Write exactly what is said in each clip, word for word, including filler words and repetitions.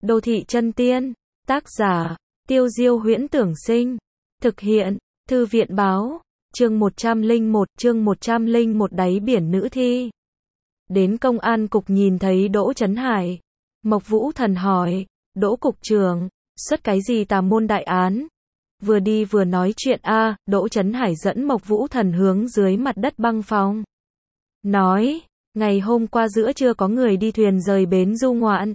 Đô thị chân tiên, tác giả, Tiêu Diêu Huyễn Tưởng Sinh, thực hiện, Thư viện Báo, chương một trăm lẻ một, chương một trăm lẻ một đáy biển nữ thi. Đến công an cục nhìn thấy Đỗ Chấn Hải, Mộc Vũ Thần hỏi, Đỗ cục trưởng, xuất cái gì tà môn đại án? Vừa đi vừa nói chuyện a, Đỗ Chấn Hải dẫn Mộc Vũ Thần hướng dưới mặt đất băng phòng. Nói, ngày hôm qua giữa trưa có người đi thuyền rời bến du ngoạn.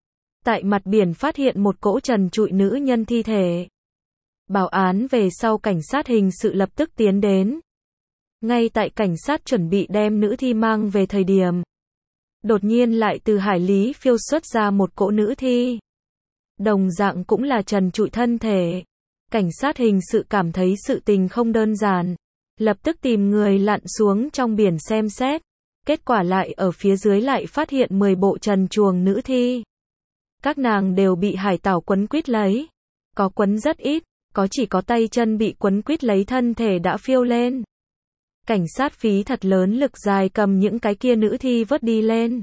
Tại mặt biển phát hiện một cỗ trần trụi nữ nhân thi thể. Báo án về sau cảnh sát hình sự lập tức tiến đến. Ngay tại cảnh sát chuẩn bị đem nữ thi mang về thời điểm. Đột nhiên lại từ hải lý phiêu xuất ra một cỗ nữ thi. Đồng dạng cũng là trần trụi thân thể. Cảnh sát hình sự cảm thấy sự tình không đơn giản. Lập tức tìm người lặn xuống trong biển xem xét. Kết quả lại ở phía dưới lại phát hiện mười bộ trần truồng nữ thi. Các nàng đều bị hải tảo quấn quýt lấy. Có quấn rất ít, có chỉ có tay chân bị quấn quýt lấy thân thể đã phiêu lên. Cảnh sát phí thật lớn lực dài cầm những cái kia nữ thi vớt đi lên.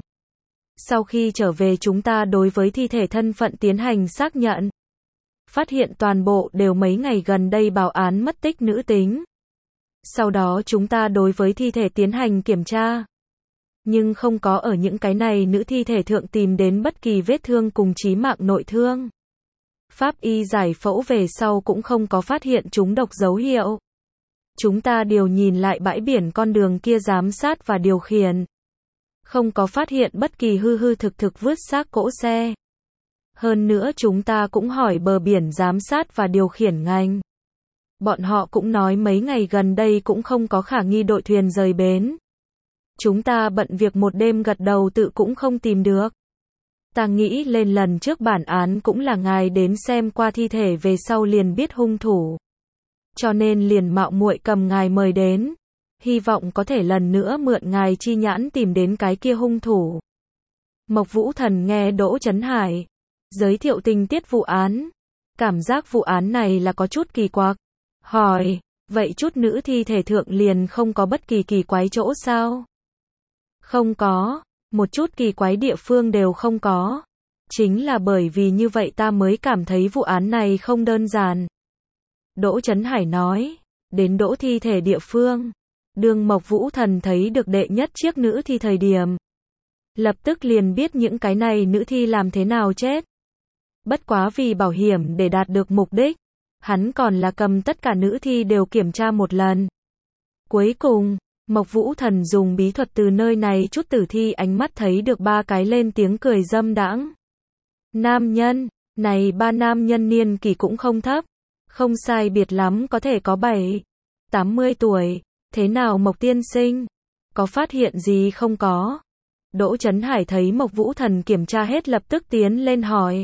Sau khi trở về chúng ta đối với thi thể thân phận tiến hành xác nhận. Phát hiện toàn bộ đều mấy ngày gần đây báo án mất tích nữ tính. Sau đó chúng ta đối với thi thể tiến hành kiểm tra. Nhưng không có ở những cái này nữ thi thể thượng tìm đến bất kỳ vết thương cùng chí mạng nội thương. Pháp y giải phẫu về sau cũng không có phát hiện chúng độc dấu hiệu. Chúng ta điều nhìn lại bãi biển con đường kia giám sát và điều khiển. Không có phát hiện bất kỳ hư hư thực thực vứt xác cỗ xe. Hơn nữa chúng ta cũng hỏi bờ biển giám sát và điều khiển ngành. Bọn họ cũng nói mấy ngày gần đây cũng không có khả nghi đội thuyền rời bến. Chúng ta bận việc một đêm gật đầu tự cũng không tìm được. Ta nghĩ lên lần trước bản án cũng là ngài đến xem qua thi thể về sau liền biết hung thủ. Cho nên liền mạo muội cầm ngài mời đến. Hy vọng có thể lần nữa mượn ngài chi nhãn tìm đến cái kia hung thủ. Mộc Vũ Thần nghe Đỗ Chấn Hải giới thiệu tình tiết vụ án. Cảm giác vụ án này là có chút kỳ quặc. Hỏi, vậy chút nữ thi thể thượng liền không có bất kỳ kỳ quái chỗ sao? Không có, một chút kỳ quái địa phương đều không có. Chính là bởi vì như vậy ta mới cảm thấy vụ án này không đơn giản. Đỗ Chấn Hải nói, đến đỗ thi thể địa phương. Đường Mộc Vũ Thần thấy được đệ nhất chiếc nữ thi thời điểm. Lập tức liền biết những cái này nữ thi làm thế nào chết. Bất quá vì bảo hiểm để đạt được mục đích. Hắn còn là cầm tất cả nữ thi đều kiểm tra một lần. Cuối cùng, Mộc Vũ Thần dùng bí thuật từ nơi này chút tử thi ánh mắt thấy được ba cái lên tiếng cười dâm đãng. Nam nhân, này ba nam nhân niên kỷ cũng không thấp, không sai biệt lắm có thể có bảy, tám mươi tuổi, thế nào Mộc tiên sinh? Có phát hiện gì không có? Đỗ Chấn Hải thấy Mộc Vũ Thần kiểm tra hết lập tức tiến lên hỏi.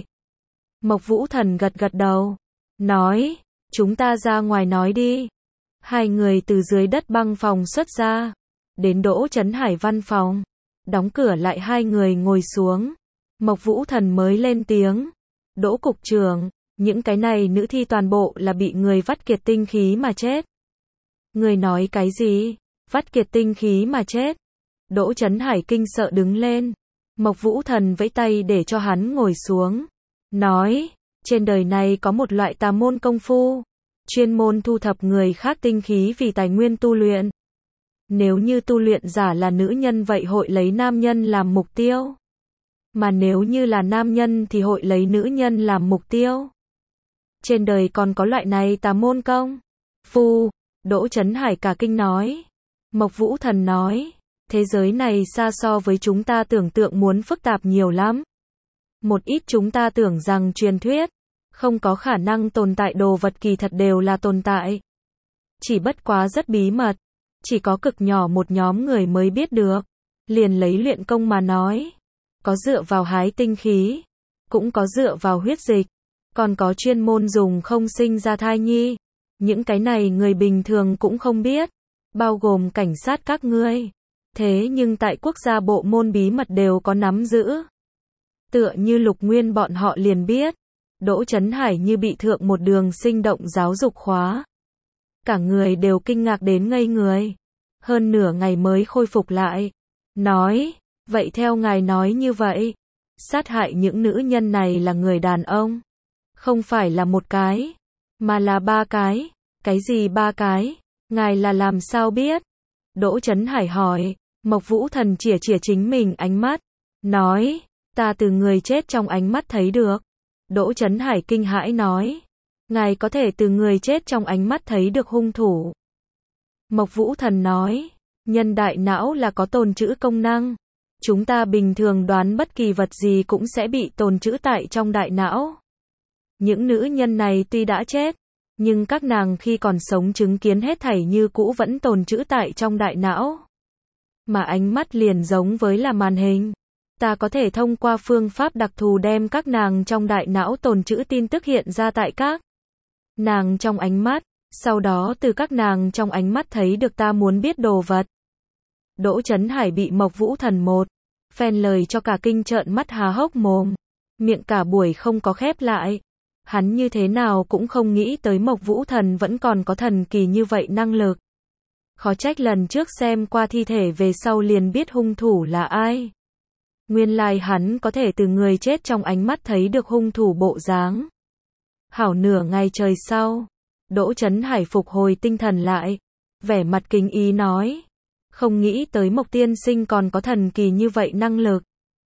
Mộc Vũ Thần gật gật đầu, nói, chúng ta ra ngoài nói đi. Hai người từ dưới đất băng phòng xuất ra, đến Đỗ Chấn Hải văn phòng, đóng cửa lại hai người ngồi xuống. Mộc Vũ Thần mới lên tiếng, Đỗ cục trưởng, những cái này nữ thi toàn bộ là bị người vắt kiệt tinh khí mà chết. Người nói cái gì? Vắt kiệt tinh khí mà chết? Đỗ Chấn Hải kinh sợ đứng lên. Mộc Vũ Thần vẫy tay để cho hắn ngồi xuống, nói, trên đời này có một loại tà môn công phu, chuyên môn thu thập người khác tinh khí vì tài nguyên tu luyện. Nếu như tu luyện giả là nữ nhân vậy hội lấy nam nhân làm mục tiêu. Mà nếu như là nam nhân thì hội lấy nữ nhân làm mục tiêu. Trên đời còn có loại này tà môn công phu. Đỗ Chấn Hải cả kinh nói. Mộc Vũ Thần nói, thế giới này xa so với chúng ta tưởng tượng muốn phức tạp nhiều lắm. Một ít chúng ta tưởng rằng truyền thuyết không có khả năng tồn tại đồ vật kỳ thật đều là tồn tại. Chỉ bất quá rất bí mật, chỉ có cực nhỏ một nhóm người mới biết được. Liền lấy luyện công mà nói, có dựa vào hái tinh khí, cũng có dựa vào huyết dịch, còn có chuyên môn dùng không sinh ra thai nhi. Những cái này người bình thường cũng không biết, bao gồm cảnh sát các ngươi. Thế nhưng tại quốc gia bộ môn bí mật đều có nắm giữ. Tựa như Lục Nguyên bọn họ liền biết. Đỗ Chấn Hải như bị thượng một đường sinh động giáo dục khóa. Cả người đều kinh ngạc đến ngây người. Hơn nửa ngày mới khôi phục lại. Nói, vậy theo ngài nói như vậy, sát hại những nữ nhân này là người đàn ông. Không phải là một cái, mà là ba cái. Cái gì ba cái? Ngài là làm sao biết? Đỗ Chấn Hải hỏi. Mộc Vũ Thần chìa chìa chính mình ánh mắt, nói, ta từ người chết trong ánh mắt thấy được. Đỗ Chấn Hải kinh hãi nói, ngài có thể từ người chết trong ánh mắt thấy được hung thủ. Mộc Vũ Thần nói, nhân đại não là có tồn trữ công năng. Chúng ta bình thường đoán bất kỳ vật gì cũng sẽ bị tồn trữ tại trong đại não. Những nữ nhân này tuy đã chết, nhưng các nàng khi còn sống chứng kiến hết thảy như cũ vẫn tồn trữ tại trong đại não. Mà ánh mắt liền giống với là màn hình. Ta có thể thông qua phương pháp đặc thù đem các nàng trong đại não tồn trữ tin tức hiện ra tại các nàng trong ánh mắt, sau đó từ các nàng trong ánh mắt thấy được ta muốn biết đồ vật. Đỗ Chấn Hải bị Mộc Vũ Thần một phen lời cho cả kinh trợn mắt há hốc mồm, miệng cả buổi không có khép lại. Hắn như thế nào cũng không nghĩ tới Mộc Vũ Thần vẫn còn có thần kỳ như vậy năng lực. Khó trách lần trước xem qua thi thể về sau liền biết hung thủ là ai. Nguyên lai hắn có thể từ người chết trong ánh mắt thấy được hung thủ bộ dáng. Hảo nửa ngày trời sau, Đỗ Chấn Hải phục hồi tinh thần lại, vẻ mặt kính ý nói, không nghĩ tới Mộc tiên sinh còn có thần kỳ như vậy năng lực.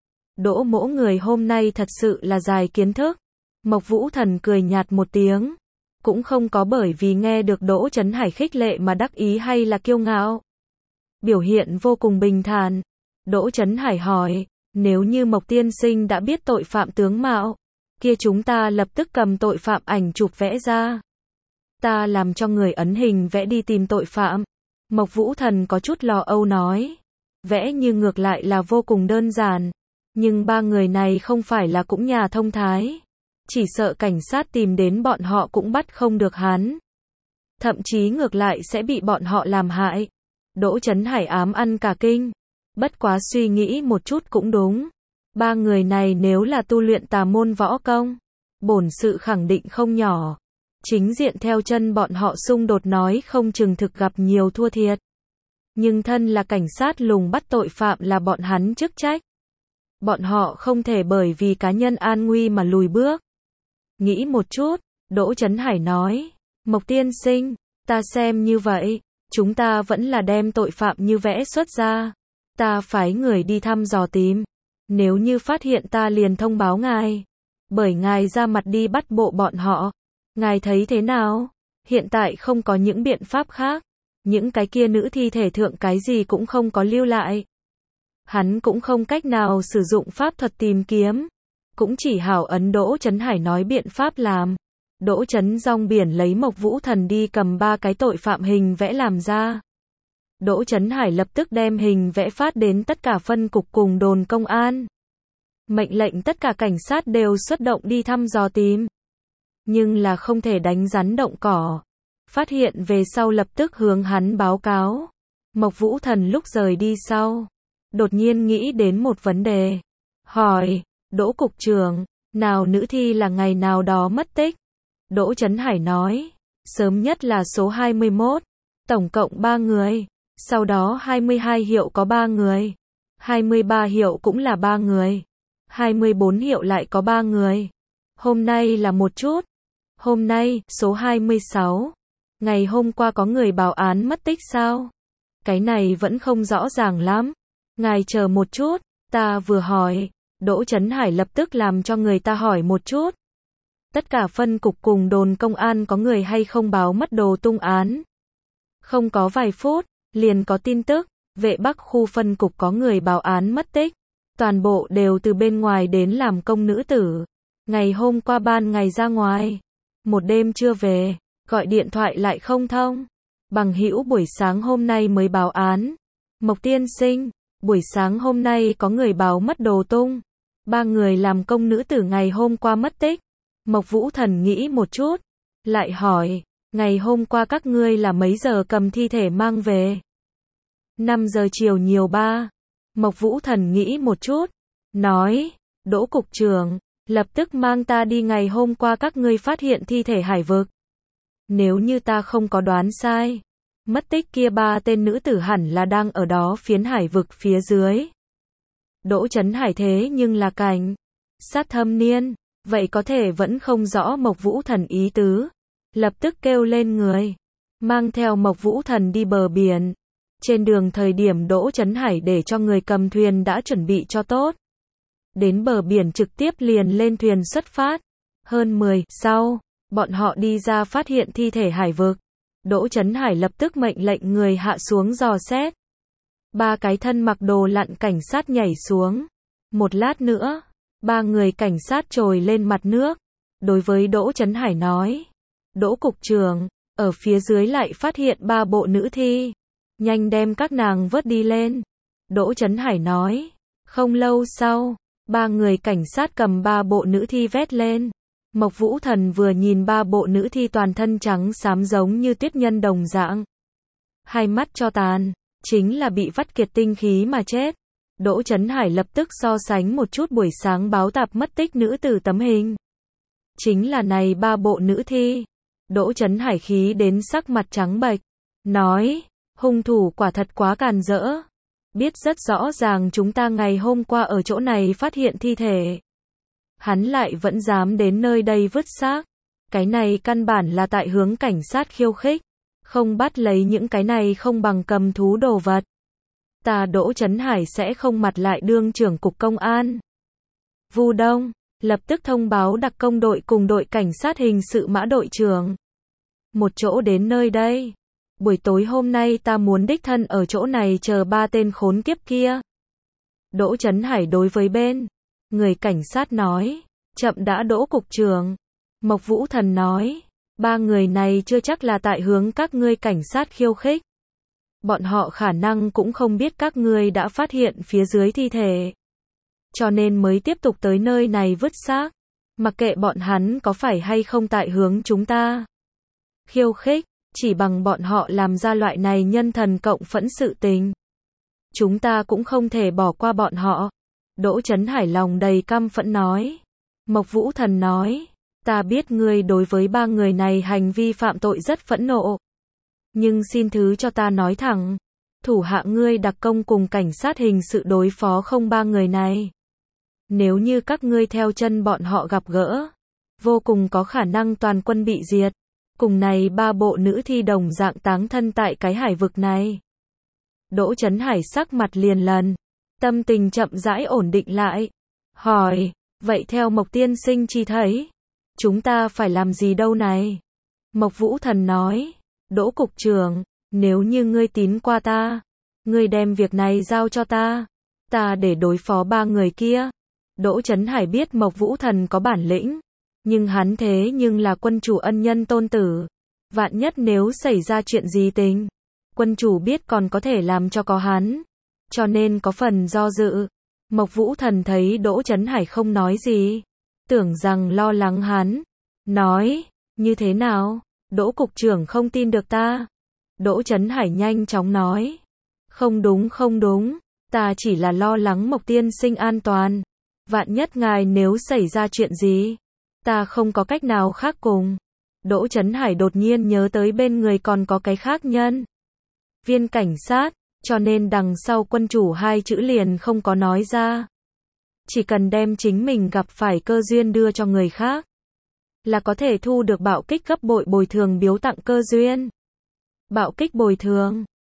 Đỗ mỗ người hôm nay thật sự là dài kiến thức. Mộc Vũ Thần cười nhạt một tiếng, cũng không có bởi vì nghe được Đỗ Chấn Hải khích lệ mà đắc ý hay là kiêu ngạo. Biểu hiện vô cùng bình thản. Đỗ Chấn Hải hỏi, nếu như Mộc tiên sinh đã biết tội phạm tướng mạo, kia chúng ta lập tức cầm tội phạm ảnh chụp vẽ ra. Ta làm cho người ấn hình vẽ đi tìm tội phạm. Mộc Vũ Thần có chút lo âu nói, vẽ như ngược lại là vô cùng đơn giản, nhưng ba người này không phải là cũng nhà thông thái. Chỉ sợ cảnh sát tìm đến bọn họ cũng bắt không được hắn. Thậm chí ngược lại sẽ bị bọn họ làm hại. Đỗ Chấn Hải ám ăn cả kinh. Bất quá suy nghĩ một chút cũng đúng. Ba người này nếu là tu luyện tà môn võ công, bổn sự khẳng định không nhỏ. Chính diện theo chân bọn họ xung đột nói không chừng thực gặp nhiều thua thiệt. Nhưng thân là cảnh sát lùng bắt tội phạm là bọn hắn chức trách. Bọn họ không thể bởi vì cá nhân an nguy mà lùi bước. Nghĩ một chút, Đỗ Chấn Hải nói, Mộc tiên sinh, ta xem như vậy, chúng ta vẫn là đem tội phạm như vẽ xuất ra. Ta phái người đi thăm dò tìm. Nếu như phát hiện ta liền thông báo ngài. Bởi ngài ra mặt đi bắt bộ bọn họ. Ngài thấy thế nào? Hiện tại không có những biện pháp khác. Những cái kia nữ thi thể thượng cái gì cũng không có lưu lại. Hắn cũng không cách nào sử dụng pháp thuật tìm kiếm. Cũng chỉ hảo ấn Đỗ Chấn Hải nói biện pháp làm. Đỗ Chấn Rong Biển lấy Mộc Vũ Thần đi cầm ba cái tội phạm hình vẽ làm ra. Đỗ Chấn Hải lập tức đem hình vẽ phát đến tất cả phân cục cùng đồn công an. Mệnh lệnh tất cả cảnh sát đều xuất động đi thăm dò tìm. Nhưng là không thể đánh rắn động cỏ. Phát hiện về sau lập tức hướng hắn báo cáo. Mộc Vũ Thần lúc rời đi sau, đột nhiên nghĩ đến một vấn đề. Hỏi, Đỗ cục trưởng, nào nữ thi là ngày nào đó mất tích? Đỗ Chấn Hải nói, sớm nhất là số hai mươi mốt, tổng cộng ba người. Sau đó hai mươi hai hiệu có ba người. hai mươi ba hiệu cũng là ba người. hai mươi bốn hiệu lại có ba người. Hôm nay là một chút. Hôm nay, số hai mươi sáu. Ngày hôm qua có người báo án mất tích sao? Cái này vẫn không rõ ràng lắm. Ngài chờ một chút, ta vừa hỏi. Đỗ Chấn Hải lập tức làm cho người ta hỏi một chút. Tất cả phân cục cùng đồn công an có người hay không báo mất đồ tung án? Không có vài phút, liền có tin tức, vệ Bắc khu phân cục có người báo án mất tích. Toàn bộ đều từ bên ngoài đến làm công nữ tử. Ngày hôm qua ban ngày ra ngoài, một đêm chưa về, gọi điện thoại lại không thông. Bằng hữu buổi sáng hôm nay mới báo án. Mộc tiên sinh, buổi sáng hôm nay có người báo mất đồ tung. Ba người làm công nữ tử ngày hôm qua mất tích. Mộc Vũ Thần nghĩ một chút, lại hỏi, ngày hôm qua các ngươi là mấy giờ cầm thi thể mang về? năm giờ chiều nhiều ba. Mộc Vũ Thần nghĩ một chút, nói, Đỗ cục trưởng, lập tức mang ta đi ngày hôm qua các ngươi phát hiện thi thể hải vực. Nếu như ta không có đoán sai, mất tích kia ba tên nữ tử hẳn là đang ở đó phiến hải vực phía dưới. Đỗ Chấn Hải thế nhưng là cảnh sát thâm niên, vậy có thể vẫn không rõ Mộc Vũ Thần ý tứ. Lập tức kêu lên người, mang theo Mộc Vũ Thần đi bờ biển. Trên đường thời điểm Đỗ Chấn Hải để cho người cầm thuyền đã chuẩn bị cho tốt. Đến bờ biển trực tiếp liền lên thuyền xuất phát. Hơn mười sau, bọn họ đi ra phát hiện thi thể hải vực. Đỗ Chấn Hải lập tức mệnh lệnh người hạ xuống dò xét. Ba cái thân mặc đồ lặn cảnh sát nhảy xuống. Một lát nữa, ba người cảnh sát trồi lên mặt nước. Đối với Đỗ Chấn Hải nói, Đỗ cục trưởng, ở phía dưới lại phát hiện ba bộ nữ thi. Nhanh đem các nàng vớt đi lên. Đỗ Chấn Hải nói, không lâu sau, ba người cảnh sát cầm ba bộ nữ thi vét lên. Mộc Vũ Thần vừa nhìn ba bộ nữ thi toàn thân trắng xám giống như tuyết nhân đồng dạng. Hai mắt cho tàn, chính là bị vắt kiệt tinh khí mà chết. Đỗ Chấn Hải lập tức so sánh một chút buổi sáng báo tạp mất tích nữ tử tấm hình. Chính là này ba bộ nữ thi. Đỗ Chấn Hải khí đến sắc mặt trắng bệch, nói, hung thủ quả thật quá càn rỡ. Biết rất rõ ràng chúng ta ngày hôm qua ở chỗ này phát hiện thi thể. Hắn lại vẫn dám đến nơi đây vứt xác. Cái này căn bản là tại hướng cảnh sát khiêu khích. Không bắt lấy những cái này không bằng cầm thú đồ vật. Ta Đỗ Chấn Hải sẽ không mặt lại đương trưởng cục công an. Vu Đông, lập tức thông báo đặc công đội cùng đội cảnh sát hình sự Mã đội trưởng. Một chỗ đến nơi đây. Buổi tối hôm nay ta muốn đích thân ở chỗ này chờ ba tên khốn kiếp kia. Đỗ Chấn Hải đối với bên người cảnh sát nói, chậm đã Đỗ cục trưởng. Mộc Vũ Thần nói, ba người này chưa chắc là tại hướng các ngươi cảnh sát khiêu khích. Bọn họ khả năng cũng không biết các ngươi đã phát hiện phía dưới thi thể. Cho nên mới tiếp tục tới nơi này vứt xác. Mặc kệ bọn hắn có phải hay không tại hướng chúng ta khiêu khích, chỉ bằng bọn họ làm ra loại này nhân thần cộng phẫn sự tình. Chúng ta cũng không thể bỏ qua bọn họ. Đỗ Chấn Hải lòng đầy căm phẫn nói. Mộc Vũ Thần nói, ta biết ngươi đối với ba người này hành vi phạm tội rất phẫn nộ. Nhưng xin thứ cho ta nói thẳng, thủ hạ ngươi đặc công cùng cảnh sát hình sự đối phó không ba người này. Nếu như các ngươi theo chân bọn họ gặp gỡ, vô cùng có khả năng toàn quân bị diệt. Cùng này ba bộ nữ thi đồng dạng táng thân tại cái hải vực này. Đỗ Chấn Hải sắc mặt liền lần, tâm tình chậm rãi ổn định lại. Hỏi, vậy theo Mộc tiên sinh chi thấy, chúng ta phải làm gì đâu này? Mộc Vũ Thần nói, Đỗ cục trưởng, nếu như ngươi tín qua ta, ngươi đem việc này giao cho ta, ta để đối phó ba người kia. Đỗ Chấn Hải biết Mộc Vũ Thần có bản lĩnh, nhưng hắn thế nhưng là quân chủ ân nhân tôn tử. Vạn nhất nếu xảy ra chuyện gì tình, quân chủ biết còn có thể làm cho có hắn. Cho nên có phần do dự. Mộc Vũ Thần thấy Đỗ Chấn Hải không nói gì, tưởng rằng lo lắng hắn. Nói, như thế nào? Đỗ cục trưởng không tin được ta. Đỗ Chấn Hải nhanh chóng nói. Không đúng không đúng, ta chỉ là lo lắng Mộc tiên sinh an toàn. Vạn nhất ngài nếu xảy ra chuyện gì, ta không có cách nào khác cùng. Đỗ Chấn Hải đột nhiên nhớ tới bên người còn có cái khác nhân viên cảnh sát, cho nên đằng sau quân chủ hai chữ liền không có nói ra. Chỉ cần đem chính mình gặp phải cơ duyên đưa cho người khác, là có thể thu được bạo kích gấp bội bồi thường biếu tặng cơ duyên. Bạo kích bồi thường